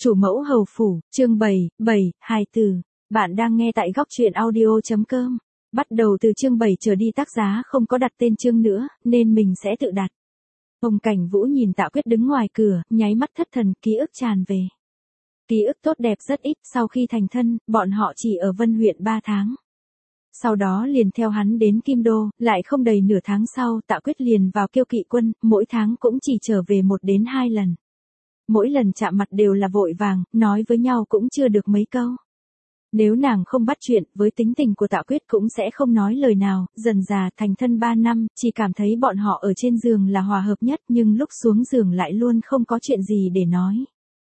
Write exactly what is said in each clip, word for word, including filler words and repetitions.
Chủ mẫu hầu phủ, chương bảy, bảy, hài tử. Bạn đang nghe tại góc truyện audio.com. Bắt đầu từ chương bảy trở đi tác giá không có đặt tên chương nữa, nên mình sẽ tự đặt. Hồng Cảnh Vũ nhìn Tạ Quyết đứng ngoài cửa, nháy mắt thất thần, ký ức tràn về. Ký ức tốt đẹp rất ít, sau khi thành thân, bọn họ chỉ ở Vân huyện ba tháng. Sau đó liền theo hắn đến Kim Đô, lại không đầy nửa tháng sau Tạ Quyết liền vào Kiêu Kỵ quân, mỗi tháng cũng chỉ trở về một đến hai lần. Mỗi lần chạm mặt đều là vội vàng, nói với nhau cũng chưa được mấy câu. Nếu nàng không bắt chuyện, với tính tình của Tạ Quyết cũng sẽ không nói lời nào, dần già thành thân ba năm, chỉ cảm thấy bọn họ ở trên giường là hòa hợp nhất, nhưng lúc xuống giường lại luôn không có chuyện gì để nói.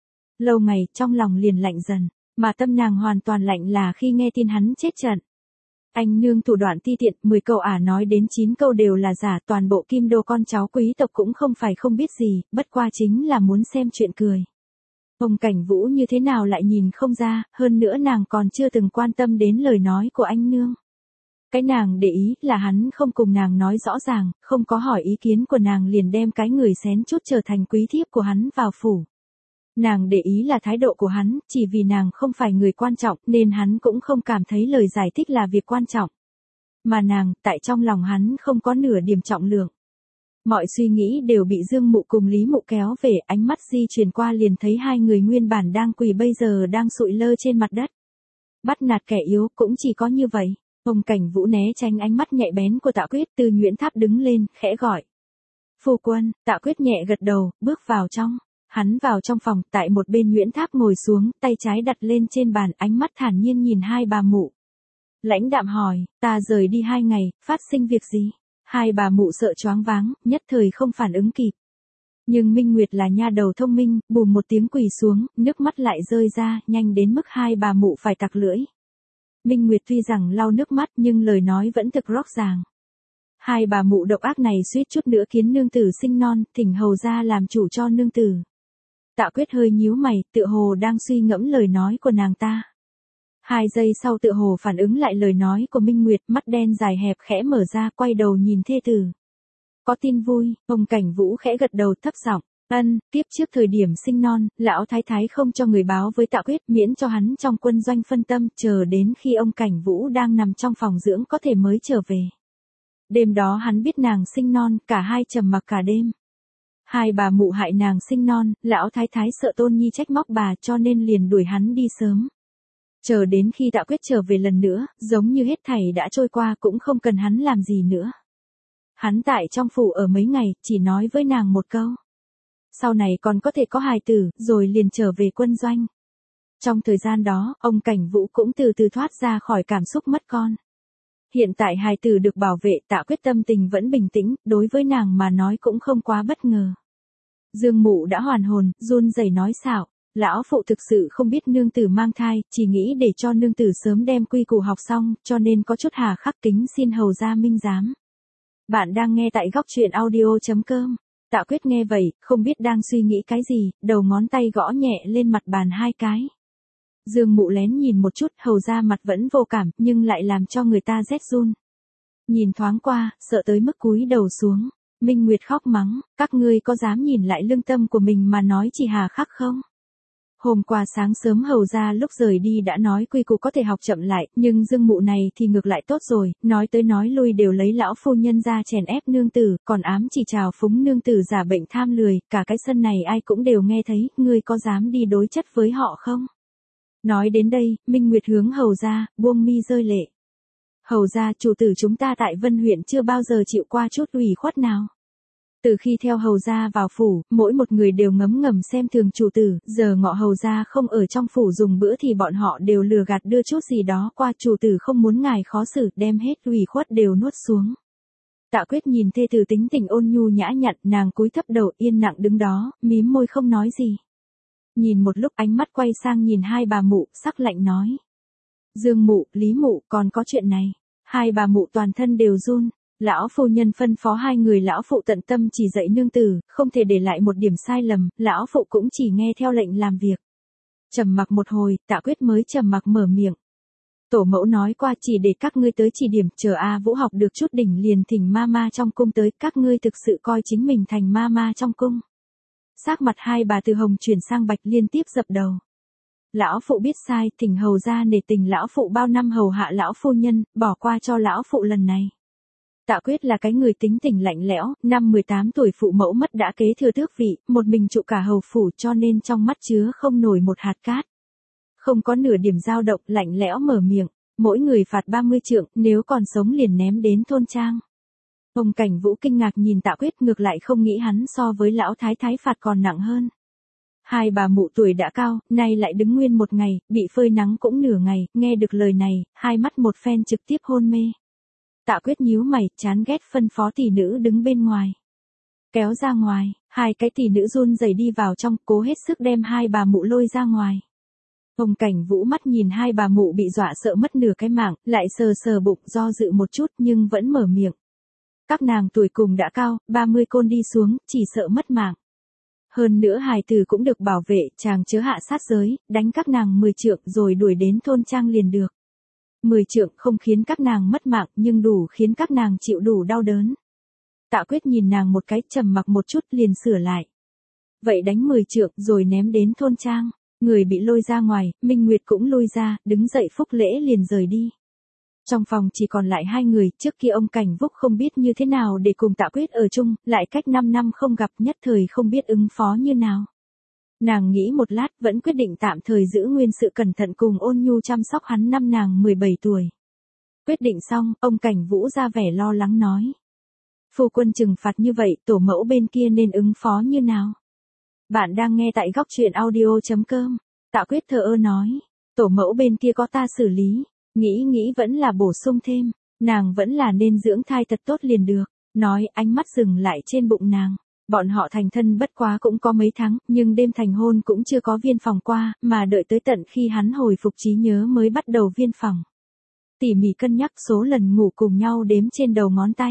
Lâu ngày, trong lòng liền lạnh dần, mà tâm nàng hoàn toàn lạnh là khi nghe tin hắn chết trận. Anh nương thủ đoạn ti tiện, mười câu ả nói đến chín câu đều là giả, toàn bộ Kim Đô con cháu quý tộc cũng không phải không biết gì, bất qua chính là muốn xem chuyện cười. Hồng Cảnh Vũ như thế nào lại nhìn không ra, hơn nữa nàng còn chưa từng quan tâm đến lời nói của anh nương. Cái nàng để ý là hắn không cùng nàng nói rõ ràng, không có hỏi ý kiến của nàng liền đem cái người xén chút trở thành quý thiếp của hắn vào phủ. Nàng để ý là thái độ của hắn, chỉ vì nàng không phải người quan trọng nên hắn cũng không cảm thấy lời giải thích là việc quan trọng. Mà nàng, tại trong lòng hắn không có nửa điểm trọng lượng. Mọi suy nghĩ đều bị Dương Mụ cùng Lý Mụ kéo về, ánh mắt di chuyển qua liền thấy hai người nguyên bản đang quỳ bây giờ đang sụi lơ trên mặt đất. Bắt nạt kẻ yếu cũng chỉ có như vậy. Hồng Cảnh Vũ né tránh ánh mắt nhạy bén của Tạ Quyết, từ Nguyễn Tháp đứng lên, khẽ gọi. Phu quân. Tạ Quyết nhẹ gật đầu, bước vào trong. Hắn vào trong phòng, tại một bên Nguyễn Tháp ngồi xuống, tay trái đặt lên trên bàn, ánh mắt thản nhiên nhìn hai bà mụ. Lãnh đạm hỏi, ta rời đi hai ngày, phát sinh việc gì? Hai bà mụ sợ choáng váng, nhất thời không phản ứng kịp. Nhưng Minh Nguyệt là nha đầu thông minh, bùm một tiếng quỳ xuống, nước mắt lại rơi ra, nhanh đến mức hai bà mụ phải tặc lưỡi. Minh Nguyệt tuy rằng lau nước mắt nhưng lời nói vẫn thực rõ ràng. Hai bà mụ độc ác này suýt chút nữa khiến nương tử sinh non, thỉnh hầu ra làm chủ cho nương tử. Tạ Quyết hơi nhíu mày, tựa hồ đang suy ngẫm lời nói của nàng ta. Hai giây sau tựa hồ phản ứng lại lời nói của Minh Nguyệt, mắt đen dài hẹp khẽ mở ra, quay đầu nhìn thê tử. Có tin vui. Hồng Cảnh Vũ khẽ gật đầu thấp giọng, ân, tiếp trước thời điểm sinh non, lão thái thái không cho người báo với Tạ Quyết, miễn cho hắn trong quân doanh phân tâm, chờ đến khi ông Cảnh Vũ đang nằm trong phòng dưỡng có thể mới trở về. Đêm đó hắn biết nàng sinh non, cả hai trầm mặc cả đêm. Hai bà mụ hại nàng sinh non, lão thái thái sợ Tôn Nhi trách móc bà cho nên liền đuổi hắn đi sớm. Chờ đến khi Tạ Quyết trở về lần nữa, giống như hết thảy đã trôi qua cũng không cần hắn làm gì nữa. Hắn tại trong phủ ở mấy ngày, chỉ nói với nàng một câu. Sau này còn có thể có hài tử, rồi liền trở về quân doanh. Trong thời gian đó, ông Cảnh Vũ cũng từ từ thoát ra khỏi cảm xúc mất con. Hiện tại hài tử được bảo vệ, Tạ Quyết tâm tình vẫn bình tĩnh, đối với nàng mà nói cũng không quá bất ngờ. Dương Mụ đã hoàn hồn, run rẩy nói xạo, lão phụ thực sự không biết nương tử mang thai, chỉ nghĩ để cho nương tử sớm đem quy củ học xong, cho nên có chút hà khắc, kính xin hầu ra minh giám. Bạn đang nghe tại góc truyện audio.com. Tạ Quyết nghe vậy, không biết đang suy nghĩ cái gì, đầu ngón tay gõ nhẹ lên mặt bàn hai cái. Dương Mụ lén nhìn một chút, hầu ra mặt vẫn vô cảm, nhưng lại làm cho người ta rét run. Nhìn thoáng qua, sợ tới mức cúi đầu xuống. Minh Nguyệt khóc mắng, các ngươi có dám nhìn lại lương tâm của mình mà nói chỉ hà khắc không? Hôm qua sáng sớm hầu ra lúc rời đi đã nói quy củ có thể học chậm lại, nhưng Dương Mụ này thì ngược lại tốt rồi, nói tới nói lui đều lấy lão phu nhân ra chèn ép nương tử, còn ám chỉ trào phúng nương tử giả bệnh tham lười, cả cái sân này ai cũng đều nghe thấy, ngươi có dám đi đối chất với họ không? Nói đến đây, Minh Nguyệt hướng hầu ra, buông mi rơi lệ. Hầu ra, chủ tử chúng ta tại Vân huyện chưa bao giờ chịu qua chút ủy khuất nào. Từ khi theo hầu gia vào phủ, mỗi một người đều ngấm ngầm xem thường chủ tử, giờ ngọ hầu gia không ở trong phủ dùng bữa thì bọn họ đều lừa gạt đưa chút gì đó qua, chủ tử không muốn ngài khó xử, đem hết ủy khuất đều nuốt xuống. Tạ Quyết nhìn thê tử tính tình ôn nhu nhã nhặn, nàng cúi thấp đầu yên lặng đứng đó, mím môi không nói gì. Nhìn một lúc ánh mắt quay sang nhìn hai bà mụ, sắc lạnh nói. Dương Mụ, Lý Mụ, còn có chuyện này. Hai bà mụ toàn thân đều run. Lão phu nhân phân phó hai người lão phụ tận tâm chỉ dạy nương tử, không thể để lại một điểm sai lầm, lão phụ cũng chỉ nghe theo lệnh làm việc. Trầm mặc một hồi, Tạ Quyết mới trầm mặc mở miệng. Tổ mẫu nói qua chỉ để các ngươi tới chỉ điểm, chờ A Vũ học được chút đỉnh liền thỉnh ma ma trong cung tới, các ngươi thực sự coi chính mình thành ma ma trong cung. Sắc mặt hai bà từ hồng chuyển sang bạch liên tiếp dập đầu. Lão phụ biết sai, thỉnh hầu ra nể tình lão phụ bao năm hầu hạ lão phu nhân, bỏ qua cho lão phụ lần này. Tạ Quyết là cái người tính tình lạnh lẽo, năm mười tám tuổi phụ mẫu mất đã kế thừa tước vị, một mình trụ cả hầu phủ cho nên trong mắt chứa không nổi một hạt cát. Không có nửa điểm dao động, lạnh lẽo mở miệng, mỗi người phạt ba mươi trượng, nếu còn sống liền ném đến thôn trang. Ông Cảnh Vũ kinh ngạc nhìn Tạ Quyết, ngược lại không nghĩ hắn so với lão thái thái phạt còn nặng hơn. Hai bà mụ tuổi đã cao, nay lại đứng nguyên một ngày, bị phơi nắng cũng nửa ngày, nghe được lời này, hai mắt một phen trực tiếp hôn mê. Tạ Quyết nhíu mày, chán ghét phân phó tỷ nữ đứng bên ngoài. Kéo ra ngoài, hai cái tỷ nữ run rẩy đi vào trong, cố hết sức đem hai bà mụ lôi ra ngoài. Ông Cảnh Vũ mắt nhìn hai bà mụ bị dọa sợ mất nửa cái mạng, lại sờ sờ bụng do dự một chút nhưng vẫn mở miệng. Các nàng tuổi cùng đã cao, ba mươi côn đi xuống, chỉ sợ mất mạng. Hơn nữa hài tử cũng được bảo vệ, chàng chớ hạ sát giới, đánh các nàng mười trượng rồi đuổi đến thôn trang liền được. mười trượng không khiến các nàng mất mạng nhưng đủ khiến các nàng chịu đủ đau đớn. Tạ Quyết nhìn nàng một cái, trầm mặc một chút liền sửa lại. Vậy đánh mười trượng rồi ném đến thôn trang. Người bị lôi ra ngoài, Minh Nguyệt cũng lôi ra, đứng dậy phúc lễ liền rời đi. Trong phòng chỉ còn lại hai người, trước kia ông Cảnh Vúc không biết như thế nào để cùng Tạ Quyết ở chung, lại cách năm năm không gặp nhất thời không biết ứng phó như nào. Nàng nghĩ một lát vẫn quyết định tạm thời giữ nguyên sự cẩn thận cùng ôn nhu chăm sóc hắn năm nàng mười bảy tuổi. Quyết định xong, ông Cảnh Vũ ra vẻ lo lắng nói. Phu quân trừng phạt như vậy, tổ mẫu bên kia nên ứng phó như nào? Bạn đang nghe tại góc truyện audio chấm com. Tạ Quyết thờ ơ nói. Tổ mẫu bên kia có ta xử lý. Nghĩ nghĩ vẫn là bổ sung thêm. Nàng vẫn là nên dưỡng thai thật tốt liền được. Nói ánh mắt dừng lại trên bụng nàng. Bọn họ thành thân bất quá cũng có mấy tháng, nhưng đêm thành hôn cũng chưa có viên phòng qua, mà đợi tới tận khi hắn hồi phục trí nhớ mới bắt đầu viên phòng. Tỉ mỉ cân nhắc số lần ngủ cùng nhau đếm trên đầu ngón tay.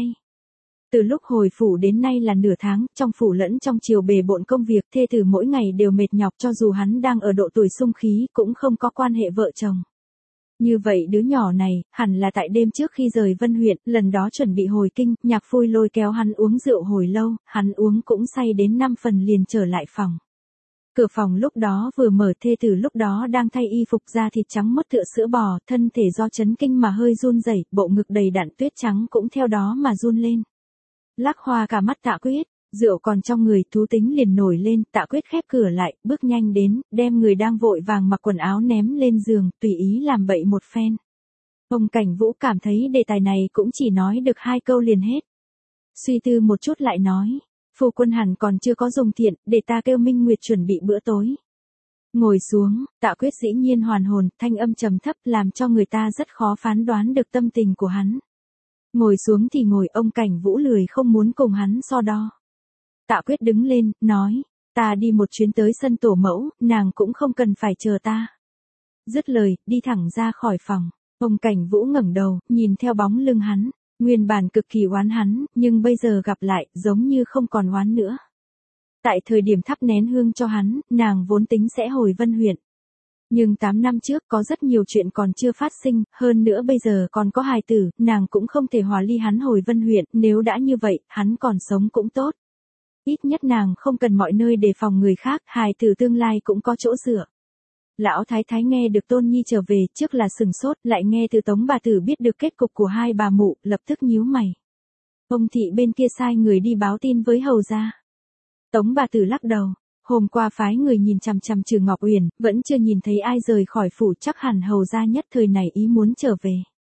Từ lúc hồi phủ đến nay là nửa tháng, trong phủ lẫn trong chiều bề bộn công việc, thê tử mỗi ngày đều mệt nhọc cho dù hắn đang ở độ tuổi sung khí cũng không có quan hệ vợ chồng. Như vậy đứa nhỏ này, hẳn là tại đêm trước khi rời Vân huyện, lần đó chuẩn bị hồi kinh, Nhạc Phui lôi kéo hắn uống rượu hồi lâu, hắn uống cũng say đến năm phần liền trở lại phòng. Cửa phòng lúc đó vừa mở, thê tử lúc đó đang thay y phục da thịt trắng mốt tựa sữa bò, thân thể do chấn kinh mà hơi run rẩy, bộ ngực đầy đặn tuyết trắng cũng theo đó mà run lên. Lắc hoa cả mắt Tạ Quyết, rượu còn trong người, thú tính liền nổi lên, Tạ Quyết khép cửa lại, bước nhanh đến, đem người đang vội vàng mặc quần áo ném lên giường, tùy ý làm bậy một phen. Ông Cảnh Vũ cảm thấy đề tài này cũng chỉ nói được hai câu liền hết. Suy tư một chút lại nói, phu quân hẳn còn chưa có dùng thiện, để ta kêu Minh Nguyệt chuẩn bị bữa tối. Ngồi xuống, Tạ Quyết dĩ nhiên hoàn hồn, thanh âm trầm thấp làm cho người ta rất khó phán đoán được tâm tình của hắn. Ngồi xuống thì ngồi, ông Cảnh Vũ lười không muốn cùng hắn so đo. Tạ Quyết đứng lên, nói, ta đi một chuyến tới sân tổ mẫu, nàng cũng không cần phải chờ ta. Dứt lời, đi thẳng ra khỏi phòng. Ông Cảnh Vũ ngẩng đầu, nhìn theo bóng lưng hắn, nguyên bản cực kỳ oán hắn, nhưng bây giờ gặp lại, giống như không còn oán nữa. Tại thời điểm thắp nén hương cho hắn, nàng vốn tính sẽ hồi Vân huyện. Nhưng tám năm trước có rất nhiều chuyện còn chưa phát sinh, hơn nữa bây giờ còn có hài tử, nàng cũng không thể hòa ly hắn hồi Vân huyện, nếu đã như vậy, hắn còn sống cũng tốt. Ít nhất nàng không cần mọi nơi đề phòng người khác, hài tử tương lai cũng có chỗ dựa. Lão thái thái nghe được Tôn Nhi trở về, trước là sừng sốt, lại nghe từ Tống bà tử biết được kết cục của hai bà mụ, lập tức nhíu mày. Ông thị bên kia sai người đi báo tin với hầu gia. Tống bà tử lắc đầu. Hôm qua phái người nhìn chằm chằm Trừ Ngọc Uyển, vẫn chưa nhìn thấy ai rời khỏi phủ, chắc hẳn hầu gia nhất thời này ý muốn trở về.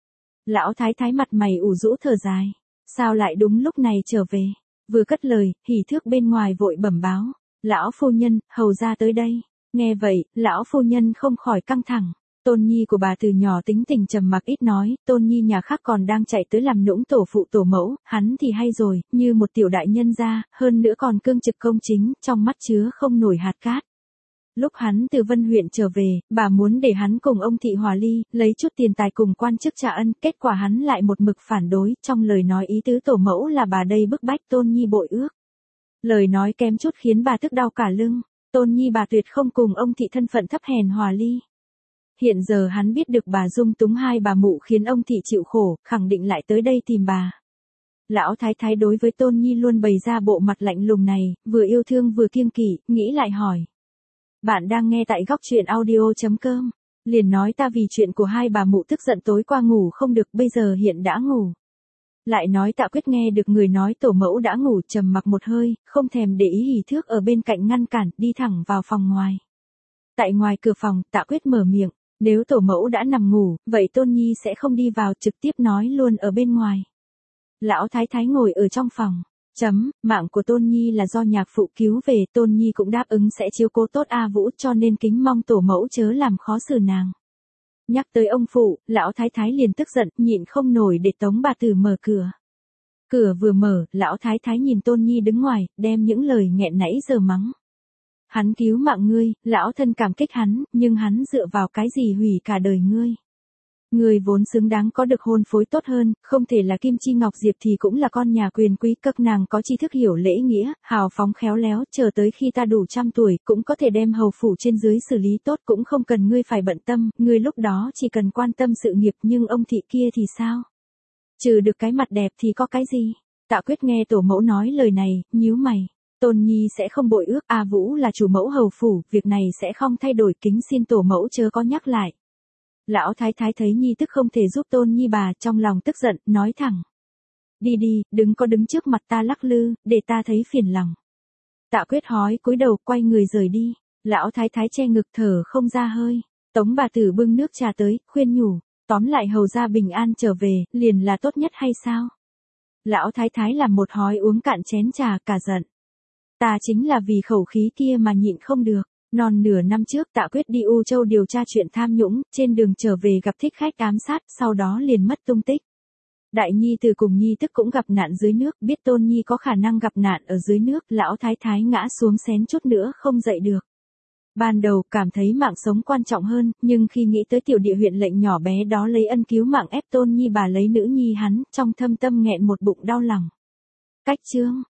Lão thái thái mặt mày ủ rũ thở dài. Sao lại đúng lúc này trở về? Vừa cất lời, hỉ thước bên ngoài vội bẩm báo. Lão phu nhân, hầu gia tới đây. Nghe vậy, lão phu nhân không khỏi căng thẳng. Tôn Nhi của bà từ nhỏ tính tình trầm mặc ít nói, Tôn Nhi nhà khác còn đang chạy tới làm nũng tổ phụ tổ mẫu, hắn thì hay rồi, như một tiểu đại nhân gia, hơn nữa còn cương trực công chính, trong mắt chứa không nổi hạt cát. Lúc hắn từ Vân huyện trở về, bà muốn để hắn cùng ông thị hòa ly, lấy chút tiền tài cùng quan chức trả ân, kết quả hắn lại một mực phản đối, trong lời nói ý tứ tổ mẫu là bà đây bức bách Tôn Nhi bội ước. Lời nói kém chút khiến bà tức đau cả lưng, Tôn Nhi bà tuyệt không cùng ông thị thân phận thấp hèn hòa ly. Hiện giờ hắn biết được bà dung túng hai bà mụ khiến ông thị chịu khổ, khẳng định lại tới đây tìm bà. Lão thái thái đối với Tôn Nhi luôn bày ra bộ mặt lạnh lùng này, vừa yêu thương vừa kiêng kỵ, nghĩ lại hỏi. Bạn đang nghe tại góc truyện audio.com. Liền nói ta vì chuyện của hai bà mụ tức giận tối qua ngủ không được, bây giờ hiện đã ngủ. Lại nói Tạ Quyết nghe được người nói tổ mẫu đã ngủ, trầm mặc một hơi, không thèm để ý hỉ thước ở bên cạnh ngăn cản, đi thẳng vào phòng ngoài. Tại ngoài cửa phòng, Tạ Quyết mở miệng, nếu tổ mẫu đã nằm ngủ, vậy Tôn Nhi sẽ không đi vào, trực tiếp nói luôn ở bên ngoài. Lão thái thái ngồi ở trong phòng. Chấm, mạng của Tôn Nhi là do nhạc phụ cứu về, Tôn Nhi cũng đáp ứng sẽ chiếu cố tốt A Vũ, cho nên kính mong tổ mẫu chớ làm khó xử nàng. Nhắc tới ông phụ, lão thái thái liền tức giận, nhịn không nổi để tống bà tử mở cửa. Cửa vừa mở, lão thái thái nhìn Tôn Nhi đứng ngoài, đem những lời nghẹn nãy giờ mắng. Hắn cứu mạng ngươi, lão thân cảm kích hắn, nhưng hắn dựa vào cái gì hủy cả đời ngươi. Ngươi vốn xứng đáng có được hôn phối tốt hơn, không thể là Kim Chi Ngọc Diệp thì cũng là con nhà quyền quý, các nàng có tri thức hiểu lễ nghĩa, hào phóng khéo léo, chờ tới khi ta đủ trăm tuổi, cũng có thể đem hầu phủ trên dưới xử lý tốt, cũng không cần ngươi phải bận tâm, ngươi lúc đó chỉ cần quan tâm sự nghiệp, nhưng ông thị kia thì sao? Trừ được cái mặt đẹp thì có cái gì? Tạ Quyết nghe tổ mẫu nói lời này, nhíu mày. Tôn Nhi sẽ không bội ước, A Vũ là chủ mẫu hầu phủ, việc này sẽ không thay đổi, kính xin tổ mẫu chớ có nhắc lại. Lão thái thái thấy Nhi tức không thể giúp Tôn Nhi bà, trong lòng tức giận, nói thẳng. Đi đi, đừng có đứng trước mặt ta lắc lư, để ta thấy phiền lòng. Tạ Quyết hói cúi đầu, quay người rời đi. Lão thái thái che ngực thở không ra hơi. Tống bà tử bưng nước trà tới, khuyên nhủ, tóm lại hầu ra bình an trở về, liền là tốt nhất hay sao? Lão thái thái làm một hói uống cạn chén trà, cả giận. Ta chính là vì khẩu khí kia mà nhịn không được. Non nửa năm trước Tạ Quyết đi U Châu điều tra chuyện tham nhũng, trên đường trở về gặp thích khách ám sát, sau đó liền mất tung tích. Đại Nhi từ cùng Nhi tức cũng gặp nạn dưới nước, biết Tôn Nhi có khả năng gặp nạn ở dưới nước, lão thái thái ngã xuống xén chút nữa không dậy được. Ban đầu cảm thấy mạng sống quan trọng hơn, nhưng khi nghĩ tới tiểu địa huyện lệnh nhỏ bé đó lấy ân cứu mạng ép Tôn Nhi bà lấy nữ nhi hắn, trong thâm tâm nghẹn một bụng đau lòng. Cách chương